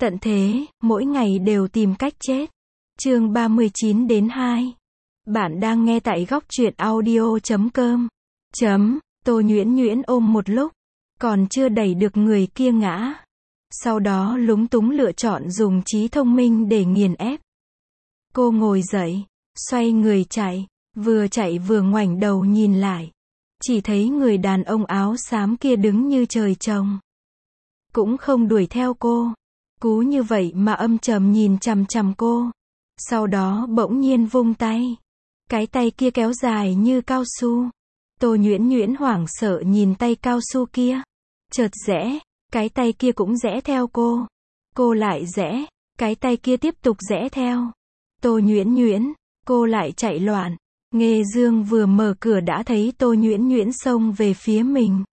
Tận thế, mỗi ngày đều tìm cách chết. Chương 39-2. Bạn đang nghe tại góc truyện audio.com. Tô Nhuyễn Nhuyễn ôm một lúc, còn chưa đẩy được người kia ngã. Sau đó lúng túng lựa chọn dùng trí thông minh để nghiền ép. Cô ngồi dậy, xoay người chạy vừa ngoảnh đầu nhìn lại. Chỉ thấy người đàn ông áo xám kia đứng như trời trồng. Cũng không đuổi theo cô. Cú như vậy mà âm trầm nhìn chằm chằm cô. Sau đó bỗng nhiên vung tay. Cái tay kia kéo dài như cao su. Tô Nhuyễn Nhuyễn hoảng sợ nhìn tay cao su kia. Chợt rẽ, cái tay kia cũng rẽ theo cô. Cô lại rẽ, cái tay kia tiếp tục rẽ theo. Tô Nhuyễn Nhuyễn, cô lại chạy loạn. Nghê Dương vừa mở cửa đã thấy Tô Nhuyễn Nhuyễn xông về phía mình.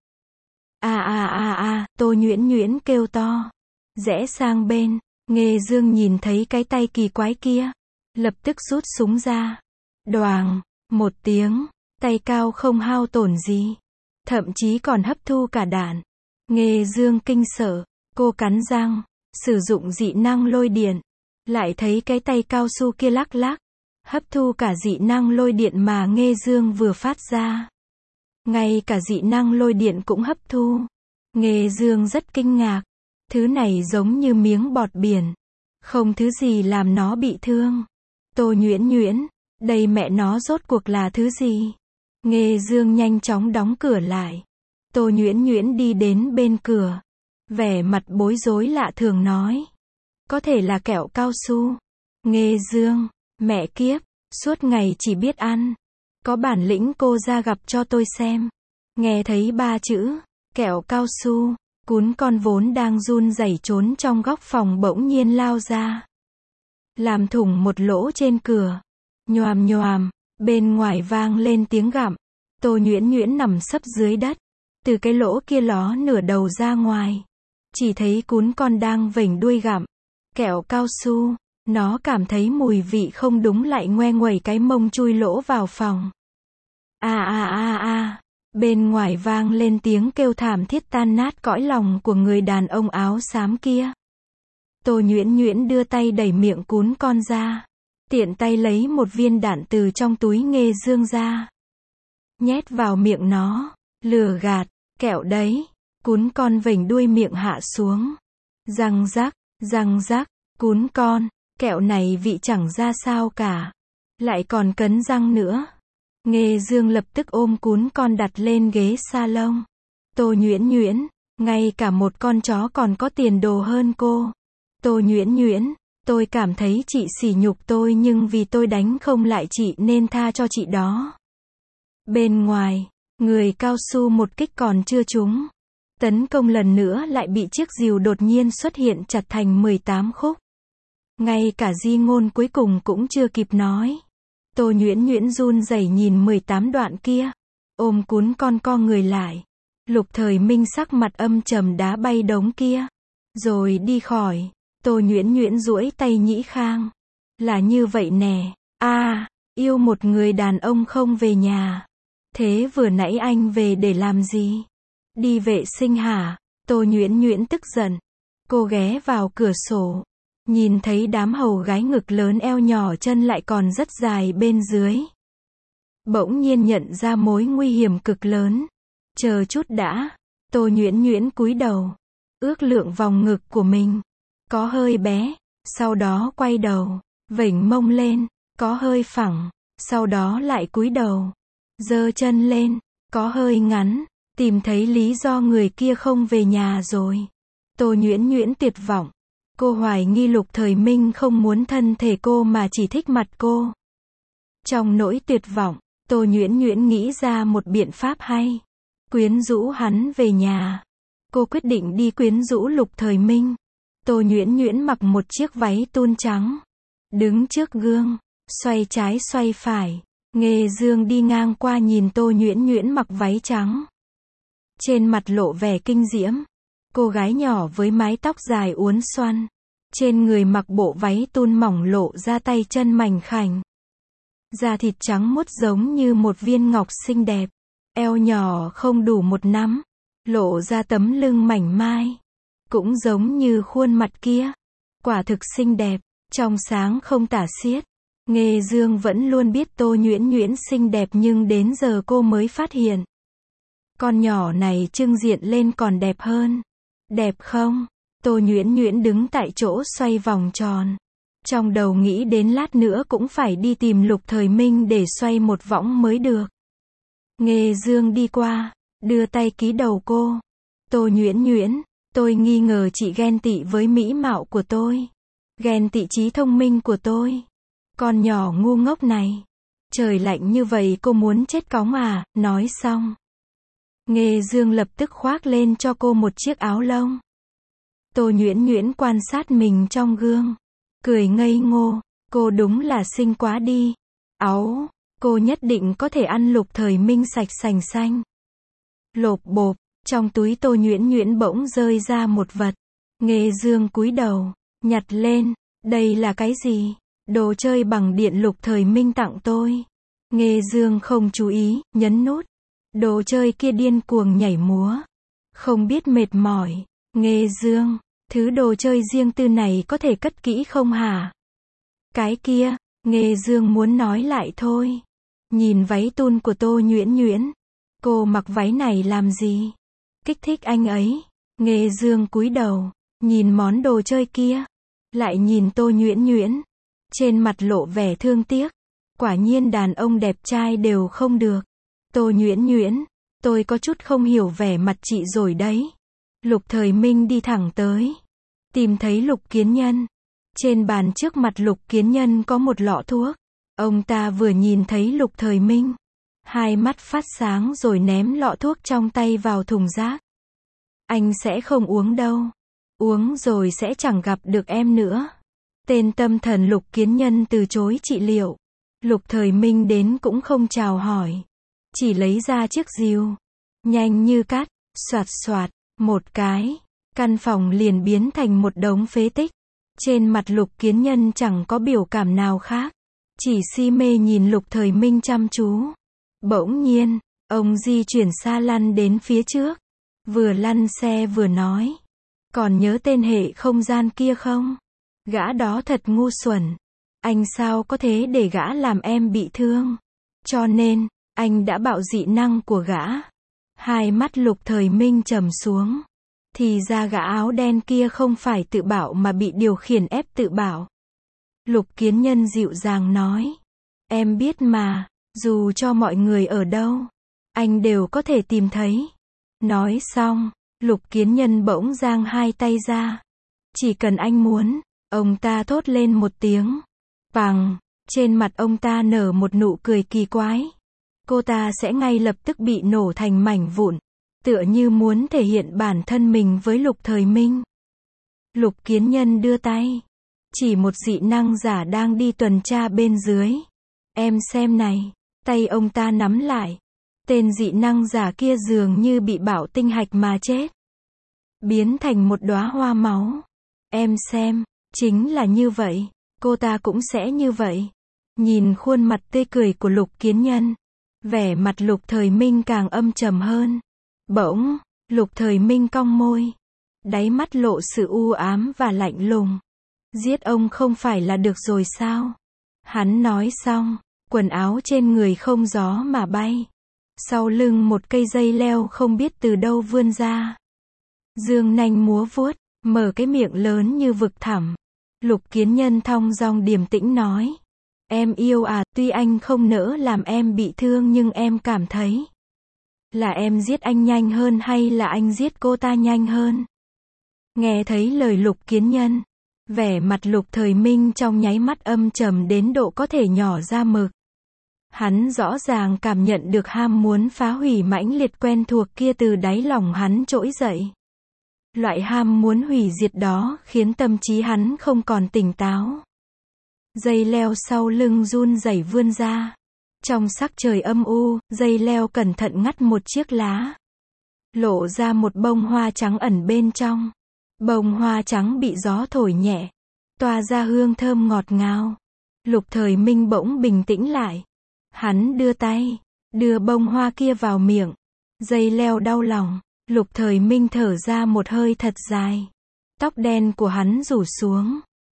Tô Nhuyễn Nhuyễn kêu to. Rẽ sang bên, Nghê Dương nhìn thấy cái tay kỳ quái kia. Lập tức rút súng ra. Đoàng, một tiếng, tay cao không hao tổn gì. Thậm chí còn hấp thu cả đạn. Nghê Dương kinh sợ, cô cắn răng, sử dụng dị năng lôi điện. Lại thấy cái tay cao su kia lắc lắc, hấp thu cả dị năng lôi điện mà Nghê Dương vừa phát ra. Ngay cả dị năng lôi điện cũng hấp thu. Nghê Dương rất kinh ngạc. Thứ này giống như miếng bọt biển. Không thứ gì làm nó bị thương. Tô Nhuyễn Nhuyễn, đây mẹ nó rốt cuộc là thứ gì? Nghê Dương nhanh chóng đóng cửa lại. Tô Nhuyễn Nhuyễn đi đến bên cửa. Vẻ mặt bối rối lạ thường nói. Có thể là kẹo cao su. Nghê Dương, mẹ kiếp, suốt ngày chỉ biết ăn. Có bản lĩnh cô ra gặp cho tôi xem. Nghe thấy 3 chữ, kẹo cao su. Cún con vốn đang run rẩy trốn trong góc phòng bỗng nhiên lao ra. Làm thủng một lỗ trên cửa. Nhoàm nhoàm, bên ngoài vang lên tiếng gặm. Tô Nhuyễn Nhuyễn nằm sấp dưới đất. Từ cái lỗ kia ló nửa đầu ra ngoài. Chỉ thấy cún con đang vểnh đuôi gặm kẹo cao su. Nó cảm thấy mùi vị không đúng lại ngoe nguẩy cái mông chui lỗ vào phòng. Bên ngoài vang lên tiếng kêu thảm thiết tan nát cõi lòng của người đàn ông áo xám kia. Tô Nhuyễn Nhuyễn đưa tay đẩy miệng cún con ra. Tiện tay lấy một viên đạn từ trong túi Nghê Dương ra. Nhét vào miệng nó. Lừa gạt, kẹo đấy. Cún con vểnh đuôi miệng hạ xuống. Răng rắc, cún con, kẹo này vị chẳng ra sao cả. Lại còn cấn răng nữa. Nghê Dương lập tức ôm cún con đặt lên ghế salon. Tô Nhuyễn Nhuyễn, ngay cả một con chó còn có tiền đồ hơn cô. Tô Nhuyễn Nhuyễn, tôi cảm thấy chị sỉ nhục tôi nhưng vì tôi đánh không lại chị nên tha cho chị đó. Bên ngoài, người cao su một kích còn chưa trúng. Tấn công lần nữa lại bị chiếc rìu đột nhiên xuất hiện chặt thành 18 khúc. Ngay cả di ngôn cuối cùng cũng chưa kịp nói. Tô Nhuyễn Nhuyễn run rẩy nhìn 18 đoạn kia. Ôm cún con co người lại. Lục Thời Minh sắc mặt âm trầm đá bay đống kia. Rồi đi khỏi. Tô Nhuyễn Nhuyễn duỗi tay Nhĩ Khang. Là như vậy nè. Yêu một người đàn ông không về nhà. Thế vừa nãy anh về để làm gì? Đi vệ sinh hả? Tô Nhuyễn Nhuyễn tức giận. Cô ghé vào cửa sổ. Nhìn thấy đám hầu gái ngực lớn eo nhỏ chân lại còn rất dài bên dưới. Bỗng nhiên nhận ra mối nguy hiểm cực lớn. Chờ chút đã. Tô Nhuyễn Nhuyễn cúi đầu. Ước lượng vòng ngực của mình. Có hơi bé. Sau đó quay đầu. Vểnh mông lên. Có hơi phẳng. Sau đó lại cúi đầu. Giơ chân lên. Có hơi ngắn. Tìm thấy lý do người kia không về nhà rồi. Tô Nhuyễn Nhuyễn tuyệt vọng. Cô hoài nghi Lục Thời Minh không muốn thân thể cô mà chỉ thích mặt cô. Trong nỗi tuyệt vọng, Tô Nhuyễn Nhuyễn nghĩ ra một biện pháp hay. Quyến rũ hắn về nhà. Cô quyết định đi quyến rũ Lục Thời Minh. Tô Nhuyễn Nhuyễn mặc một chiếc váy tun trắng. Đứng trước gương, xoay trái xoay phải. Nghê Dương đi ngang qua nhìn Tô Nhuyễn Nhuyễn mặc váy trắng. Trên mặt lộ vẻ kinh diễm. Cô gái nhỏ với mái tóc dài uốn xoăn. Trên người mặc bộ váy tun mỏng lộ ra tay chân mảnh khảnh. Da thịt trắng muốt giống như một viên ngọc xinh đẹp. Eo nhỏ không đủ một nắm. Lộ ra tấm lưng mảnh mai. Cũng giống như khuôn mặt kia. quả thực xinh đẹp, trong sáng không tả xiết. Nghê Dương vẫn luôn biết Tô Nhuyễn Nhuyễn xinh đẹp nhưng đến giờ cô mới phát hiện. Con nhỏ này trưng diện lên còn đẹp hơn. Đẹp không? Tô Nhuyễn Nhuyễn đứng tại chỗ xoay vòng tròn. Trong đầu nghĩ đến lát nữa cũng phải đi tìm Lục Thời Minh để xoay một võng mới được. Nghê Dương đi qua, đưa tay ký đầu cô. Tô Nhuyễn Nhuyễn, tôi nghi ngờ chị ghen tị với mỹ mạo của tôi. Ghen tị trí thông minh của tôi. Con nhỏ ngu ngốc này. Trời lạnh như vậy cô muốn chết cóng à, nói xong. Nghê Dương lập tức khoác lên cho cô một chiếc áo lông. Tô Nhuyễn Nhuyễn quan sát mình trong gương. Cười ngây ngô, cô đúng là xinh quá đi. Áu, cô nhất định có thể ăn Lục Thời Minh sạch sành xanh. Lộp bộp, trong túi Tô Nhuyễn Nhuyễn bỗng rơi ra một vật. Nghê Dương cúi đầu, nhặt lên, đây là cái gì? Đồ chơi bằng điện Lục Thời Minh tặng tôi. Nghê Dương không chú ý, nhấn nút. Đồ chơi kia điên cuồng nhảy múa. Không biết mệt mỏi. Nghê Dương, thứ đồ chơi riêng tư này có thể cất kỹ không hả? Cái kia, Nghê Dương muốn nói lại thôi. Nhìn váy tun của Tô Nhuyễn Nhuyễn. Cô mặc váy này làm gì? Kích thích anh ấy. Nghê Dương cúi đầu, nhìn món đồ chơi kia. Lại nhìn Tô Nhuyễn Nhuyễn. Trên mặt lộ vẻ thương tiếc. Quả nhiên đàn ông đẹp trai đều không được. Tô Nhuyễn Nhuyễn, tôi có chút không hiểu vẻ mặt chị rồi đấy. Lục Thời Minh đi thẳng tới. Tìm thấy Lục Kiến Nhân. Trên bàn trước mặt Lục Kiến Nhân có một lọ thuốc. Ông ta vừa nhìn thấy Lục Thời Minh. Hai mắt phát sáng rồi ném lọ thuốc trong tay vào thùng rác. Anh sẽ không uống đâu. Uống rồi sẽ chẳng gặp được em nữa. Tên tâm thần Lục Kiến Nhân từ chối trị liệu. Lục Thời Minh đến cũng không chào hỏi. Chỉ lấy ra chiếc rìu. Nhanh như cắt, xoạt xoạt, một cái. Căn phòng liền biến thành một đống phế tích. Trên mặt Lục Kiến Nhân chẳng có biểu cảm nào khác. Chỉ si mê nhìn Lục Thời Minh chăm chú. Bỗng nhiên, ông di chuyển xa lăn đến phía trước. Vừa lăn xe vừa nói. Còn nhớ tên hệ không gian kia không? Gã đó thật ngu xuẩn. Anh sao có thế để gã làm em bị thương? Cho nên, anh đã bạo dị năng của gã. Hai mắt Lục Thời Minh trầm xuống. Thì ra gã áo đen kia không phải tự bạo mà bị điều khiển ép tự bạo. Lục Kiến Nhân dịu dàng nói. Em biết mà, dù cho mọi người ở đâu, anh đều có thể tìm thấy. Nói xong, Lục Kiến Nhân bỗng giang hai tay ra. Chỉ cần anh muốn, ông ta thốt lên một tiếng. Bằng, trên mặt ông ta nở một nụ cười kỳ quái. Cô ta sẽ ngay lập tức bị nổ thành mảnh vụn. Tựa như muốn thể hiện bản thân mình với Lục Thời Minh. Lục Kiến Nhân đưa tay. Chỉ một dị năng giả đang đi tuần tra bên dưới. Em xem này. Tay ông ta nắm lại. Tên dị năng giả kia dường như bị bạo tinh hạch mà chết. Biến thành một đóa hoa máu. Em xem. Chính là như vậy. Cô ta cũng sẽ như vậy. Nhìn khuôn mặt tươi cười của Lục Kiến Nhân. Vẻ mặt Lục Thời Minh càng âm trầm hơn. Bỗng, Lục Thời Minh cong môi. Đáy mắt lộ sự u ám và lạnh lùng. Giết ông không phải là được rồi sao? Hắn nói xong, quần áo trên người không gió mà bay. Sau lưng một cây dây leo không biết từ đâu vươn ra. Dương nanh múa vuốt, mở cái miệng lớn như vực thẳm. Lục Kiến Nhân thong dong điềm tĩnh nói. Em yêu à, tuy anh không nỡ làm em bị thương nhưng em cảm thấy. Là em giết anh nhanh hơn hay là anh giết cô ta nhanh hơn? Nghe thấy lời Lục Kiến Nhân. Vẻ mặt Lục Thời Minh trong nháy mắt âm trầm đến độ có thể nhỏ ra mực. Hắn rõ ràng cảm nhận được ham muốn phá hủy mãnh liệt quen thuộc kia từ đáy lòng hắn trỗi dậy. Loại ham muốn hủy diệt đó khiến tâm trí hắn không còn tỉnh táo. Dây leo sau lưng run rẩy vươn ra. Trong sắc trời âm u, dây leo cẩn thận ngắt một chiếc lá. Lộ ra một bông hoa trắng ẩn bên trong. Bông hoa trắng bị gió thổi nhẹ. Tỏa ra hương thơm ngọt ngào. Lục Thời Minh bỗng bình tĩnh lại. Hắn đưa tay, đưa bông hoa kia vào miệng. Dây leo đau lòng. Lục Thời Minh thở ra một hơi thật dài. Tóc đen của hắn rủ xuống.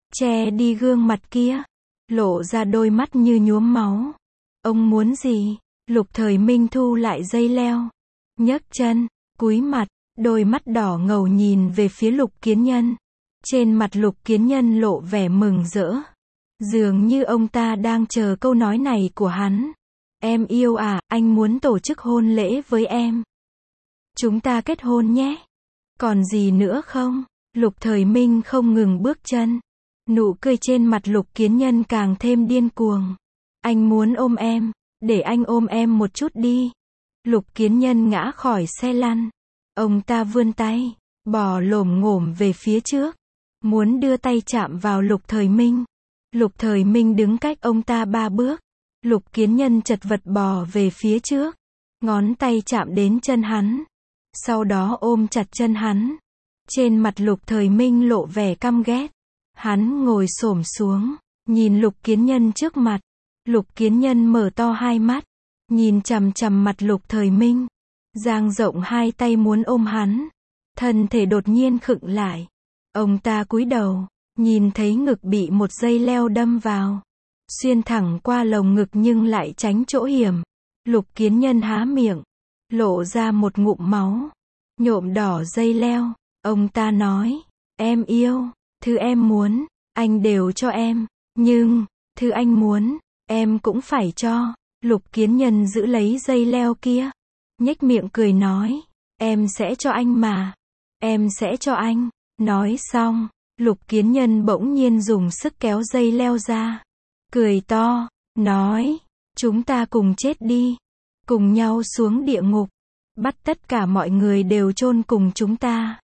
che đi gương mặt kia, lộ ra đôi mắt như nhuốm máu. Ông muốn gì? Lục Thời Minh thu lại dây leo, nhấc chân, cúi mặt, đôi mắt đỏ ngầu nhìn về phía Lục Kiến Nhân. Trên mặt Lục Kiến Nhân lộ vẻ mừng rỡ. Dường như ông ta đang chờ câu nói này của hắn. Em yêu à, anh muốn tổ chức hôn lễ với em. Chúng ta kết hôn nhé. Còn gì nữa không? Lục Thời Minh không ngừng bước chân. Nụ cười trên mặt Lục Kiến Nhân càng thêm điên cuồng. Anh muốn ôm em. Để anh ôm em một chút đi. Lục Kiến Nhân ngã khỏi xe lăn. Ông ta vươn tay, bò lổm ngổm về phía trước. Muốn đưa tay chạm vào Lục Thời Minh. Lục Thời Minh đứng cách ông ta 3 bước. Lục Kiến Nhân chật vật bò về phía trước. Ngón tay chạm đến chân hắn. Sau đó ôm chặt chân hắn. Trên mặt Lục Thời Minh lộ vẻ căm ghét. Hắn ngồi xổm xuống, nhìn Lục Kiến Nhân trước mặt. Lục Kiến Nhân mở to hai mắt, nhìn chằm chằm mặt Lục Thời Minh, dang rộng hai tay muốn ôm hắn. Thân thể đột nhiên khựng lại. Ông ta cúi đầu, nhìn thấy ngực bị một dây leo đâm vào, xuyên thẳng qua lồng ngực nhưng lại tránh chỗ hiểm. Lục Kiến Nhân há miệng, lộ ra một ngụm máu, nhuộm đỏ dây leo. Ông ta nói, em yêu, thứ em muốn, anh đều cho em, nhưng, thứ anh muốn, em cũng phải cho. Lục Kiến Nhân giữ lấy dây leo kia, nhếch miệng cười nói, em sẽ cho anh mà, em sẽ cho anh. Nói xong, Lục Kiến Nhân bỗng nhiên dùng sức kéo dây leo ra, cười to, nói, chúng ta cùng chết đi, cùng nhau xuống địa ngục, bắt tất cả mọi người đều chôn cùng chúng ta.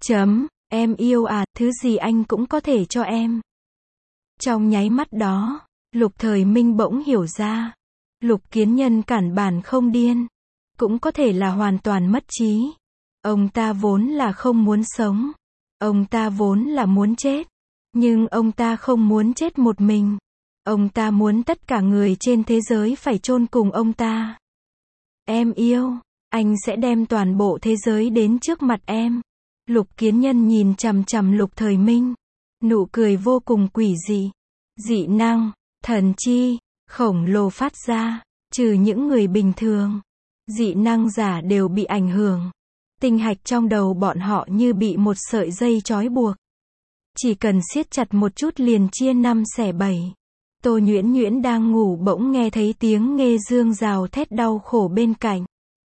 Em yêu à, thứ gì anh cũng có thể cho em. Trong nháy mắt đó, Lục Thời Minh bỗng hiểu ra, Lục Kiến Nhân cản bản không điên, cũng có thể là hoàn toàn mất trí. Ông ta vốn là không muốn sống, ông ta vốn là muốn chết, nhưng ông ta không muốn chết một mình. Ông ta muốn tất cả người trên thế giới phải chôn cùng ông ta. Em yêu, anh sẽ đem toàn bộ thế giới đến trước mặt em. Lục Kiến Nhân nhìn chằm chằm Lục Thời Minh, nụ cười vô cùng quỷ dị. Dị năng, thần chi, khổng lồ phát ra, trừ những người bình thường, dị năng giả đều bị ảnh hưởng. Tinh hạch trong đầu bọn họ như bị một sợi dây trói buộc. Chỉ cần siết chặt một chút liền chia 5 xẻ 7. Tô Nhuyễn Nhuyễn đang ngủ bỗng nghe thấy tiếng Nghê Dương rào thét đau khổ bên cạnh.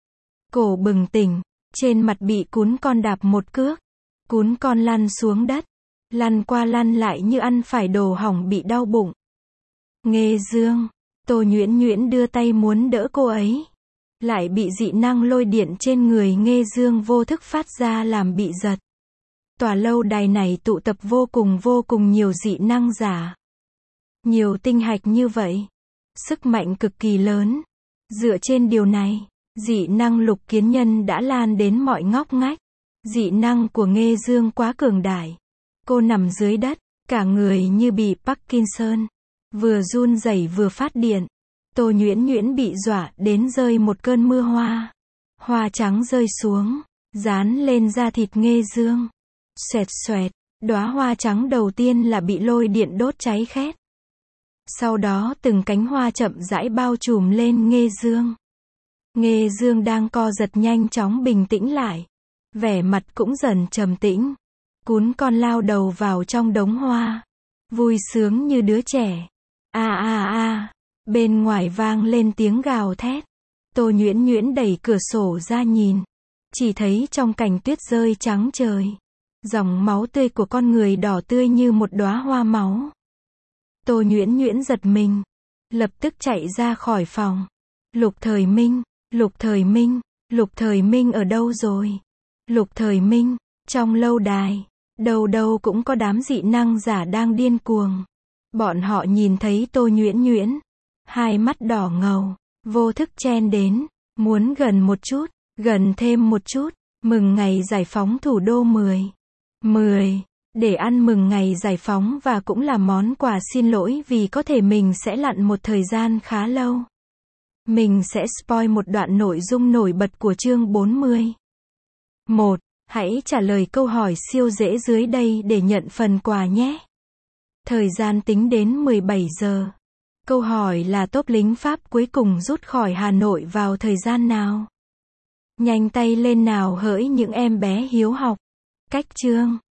Cổ bừng tỉnh, trên mặt bị cún con đạp một cước. Cún con lăn xuống đất, lăn qua lăn lại như ăn phải đồ hỏng bị đau bụng. Nghê Dương, Tô Nhuyễn Nhuyễn đưa tay muốn đỡ cô ấy, lại bị dị năng lôi điện trên người Nghê Dương vô thức phát ra làm bị giật. Tòa lâu đài này tụ tập vô cùng nhiều dị năng giả. Nhiều tinh hạch như vậy, sức mạnh cực kỳ lớn. Dựa trên điều này, dị năng Lục Kiến Nhân đã lan đến mọi ngóc ngách. Dị năng của Nghê Dương quá cường đại. Cô nằm dưới đất, cả người như bị Parkinson, vừa run rẩy vừa phát điện. Tô Nhuyễn Nhuyễn bị dọa đến rơi một cơn mưa hoa. Hoa trắng rơi xuống, dán lên da thịt Nghê Dương. Xoẹt xoẹt, đóa hoa trắng đầu tiên là bị lôi điện đốt cháy khét. Sau đó từng cánh hoa chậm rãi bao trùm lên Nghê Dương. Nghê Dương đang co giật nhanh chóng bình tĩnh lại. Vẻ mặt cũng dần trầm tĩnh. Cún con lao đầu vào trong đống hoa, vui sướng như đứa trẻ. Bên ngoài vang lên tiếng gào thét. Tô Nhuyễn Nhuyễn đẩy cửa sổ ra nhìn, chỉ thấy trong cảnh tuyết rơi trắng trời, dòng máu tươi của con người đỏ tươi như một đóa hoa máu. Tô Nhuyễn Nhuyễn giật mình, lập tức chạy ra khỏi phòng. Lục Thời Minh, Lục Thời Minh, Lục Thời Minh ở đâu rồi? Lục Thời Minh, trong lâu đài, đâu đâu cũng có đám dị năng giả đang điên cuồng. Bọn họ nhìn thấy Tô Nhuyễn Nhuyễn, hai mắt đỏ ngầu, vô thức chen đến, muốn gần một chút, gần thêm một chút, mừng ngày giải phóng thủ đô 10. Để ăn mừng ngày giải phóng và cũng là món quà xin lỗi vì có thể mình sẽ lặn một thời gian khá lâu. Mình sẽ spoil một đoạn nội dung nổi bật của chương 40. 1. Hãy trả lời câu hỏi siêu dễ dưới đây để nhận phần quà nhé. Thời gian tính đến 17 giờ. Câu hỏi là tốp lính Pháp cuối cùng rút khỏi Hà Nội vào thời gian nào? Nhanh tay lên nào hỡi những em bé hiếu học. Cách chương